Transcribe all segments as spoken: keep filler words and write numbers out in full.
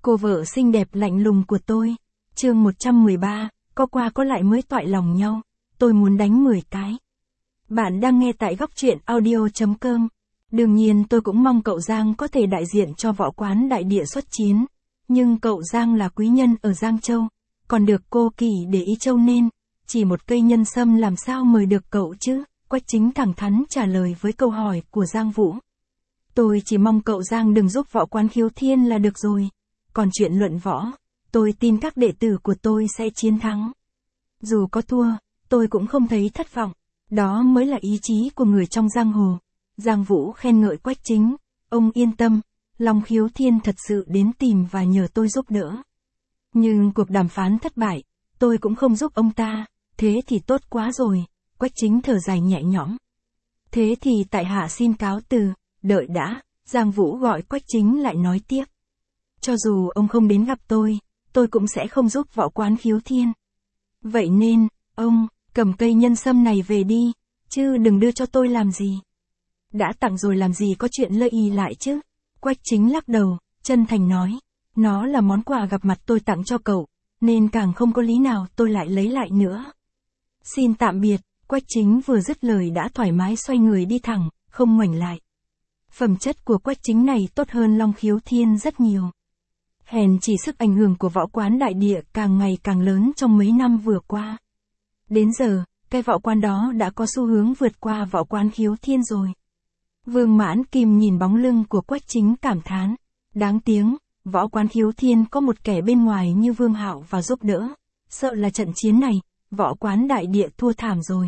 Cô vợ xinh đẹp lạnh lùng của tôi. Chương một trăm mười ba, có qua có lại mới toại lòng nhau. Tôi muốn đánh mười cái. Bạn đang nghe tại góc truyện audio chấm com. Đương nhiên tôi cũng mong cậu Giang có thể đại diện cho võ quán đại địa xuất chiến. Nhưng cậu Giang là quý nhân ở Giang Châu. Còn được cô Kỳ để ý châu nên, chỉ một cây nhân sâm làm sao mời được cậu chứ? Quách Chính thẳng thắn trả lời với câu hỏi của Giang Vũ. Tôi chỉ mong cậu Giang đừng giúp võ quán Khiếu Thiên là được rồi. Còn chuyện luận võ, tôi tin các đệ tử của tôi sẽ chiến thắng. Dù có thua, tôi cũng không thấy thất vọng. Đó mới là ý chí của người trong giang hồ. Giang Vũ khen ngợi Quách Chính. Ông yên tâm, Long Khiếu Thiên thật sự đến tìm và nhờ tôi giúp đỡ. Nhưng cuộc đàm phán thất bại, tôi cũng không giúp ông ta, thế thì tốt quá rồi. Quách Chính thở dài nhẹ nhõm. Thế thì tại hạ xin cáo từ, đợi đã. Giang Vũ gọi Quách Chính lại nói tiếp. Cho dù ông không đến gặp tôi, tôi cũng sẽ không giúp võ quán Khiếu Thiên. Vậy nên, ông, cầm cây nhân sâm này về đi, chứ đừng đưa cho tôi làm gì. Đã tặng rồi làm gì có chuyện lơ y lại chứ. Quách Chính lắc đầu, chân thành nói. Nó là món quà gặp mặt tôi tặng cho cậu, nên càng không có lý nào tôi lại lấy lại nữa. Xin tạm biệt. Quách Chính vừa dứt lời đã thoải mái xoay người đi thẳng, không ngoảnh lại. Phẩm chất của Quách Chính này tốt hơn Long Khiếu Thiên rất nhiều. Hèn chỉ sức ảnh hưởng của võ quán đại địa càng ngày càng lớn trong mấy năm vừa qua. Đến giờ, cái võ quán đó đã có xu hướng vượt qua võ quán Khiếu Thiên rồi. Vương Mãn Kim nhìn bóng lưng của Quách Chính cảm thán. Đáng tiếng, võ quán Khiếu Thiên có một kẻ bên ngoài như Vương Hạo và giúp đỡ. Sợ là trận chiến này, võ quán đại địa thua thảm rồi.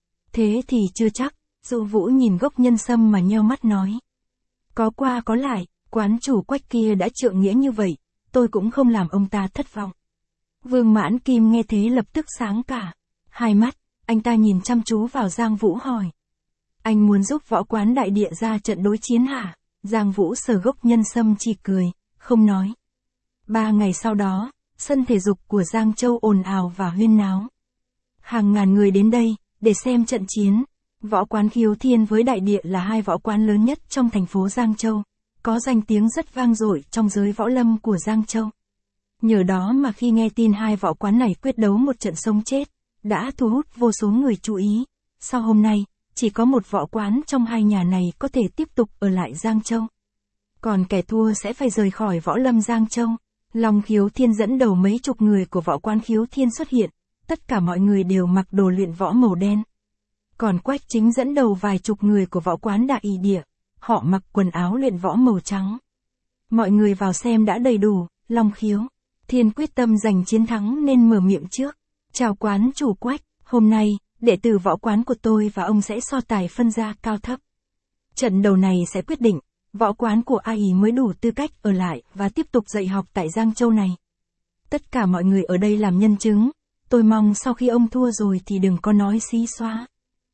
Thế thì chưa chắc. Dụ Vũ nhìn gốc nhân sâm mà nheo mắt nói. Có qua có lại, quán chủ Quách kia đã trượng nghĩa như vậy, tôi cũng không làm ông ta thất vọng. Vương Mãn Kim nghe thế lập tức sáng cả. Hai mắt, anh ta nhìn chăm chú vào Giang Vũ hỏi. Anh muốn giúp võ quán đại địa ra trận đối chiến hả? Giang Vũ sờ gốc nhân sâm chỉ cười, không nói. Ba ngày sau đó, sân thể dục của Giang Châu ồn ào và huyên náo. Hàng ngàn người đến đây, để xem trận chiến. Võ quán Khiếu Thiên với đại địa là hai võ quán lớn nhất trong thành phố Giang Châu, có danh tiếng rất vang dội trong giới võ lâm của Giang Châu. Nhờ đó mà khi nghe tin hai võ quán này quyết đấu một trận sống chết, đã thu hút vô số người chú ý. Sau hôm nay, chỉ có một võ quán trong hai nhà này có thể tiếp tục ở lại Giang Châu. Còn kẻ thua sẽ phải rời khỏi võ lâm Giang Châu. Long Khiếu Thiên dẫn đầu mấy chục người của võ quán Khiếu Thiên xuất hiện, tất cả mọi người đều mặc đồ luyện võ màu đen. Còn Quách Chính dẫn đầu vài chục người của võ quán đại y địa, họ mặc quần áo luyện võ màu trắng. Mọi người vào xem đã đầy đủ, Long Khiếu Thiên quyết tâm giành chiến thắng nên mở miệng trước. Chào quán chủ Quách, hôm nay, đệ tử võ quán của tôi và ông sẽ so tài phân ra cao thấp. Trận đầu này sẽ quyết định, võ quán của ai mới đủ tư cách ở lại và tiếp tục dạy học tại Giang Châu này. Tất cả mọi người ở đây làm nhân chứng, tôi mong sau khi ông thua rồi thì đừng có nói xí xóa.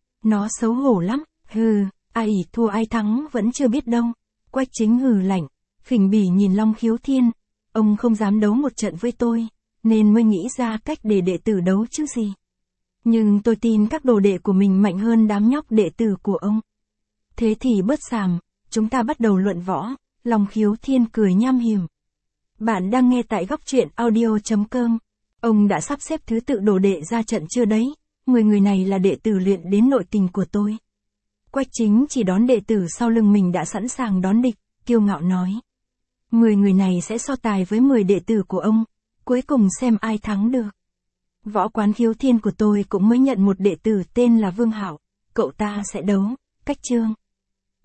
Nó xấu hổ lắm, hừ, ai thua ai thắng vẫn chưa biết đâu. Quách Chính hừ lạnh, khinh bỉ nhìn Long Khiếu Thiên. Ông không dám đấu một trận với tôi, nên mới nghĩ ra cách để đệ tử đấu chứ gì. Nhưng tôi tin các đồ đệ của mình mạnh hơn đám nhóc đệ tử của ông. Thế thì bớt xàm, chúng ta bắt đầu luận võ. Long Khiếu Thiên cười nham hiểm. Bạn đang nghe tại góc truyện audio chấm com. Ông đã sắp xếp thứ tự đồ đệ ra trận chưa đấy? Mười người này là đệ tử luyện đến nội tình của tôi. Quách Chính chỉ đón đệ tử sau lưng mình đã sẵn sàng đón địch, kiêu ngạo nói. Mười người này sẽ so tài với mười đệ tử của ông, cuối cùng xem ai thắng được. Võ quán Khiếu Thiên của tôi cũng mới nhận một đệ tử tên là Vương Hạo, cậu ta sẽ đấu, cách chương.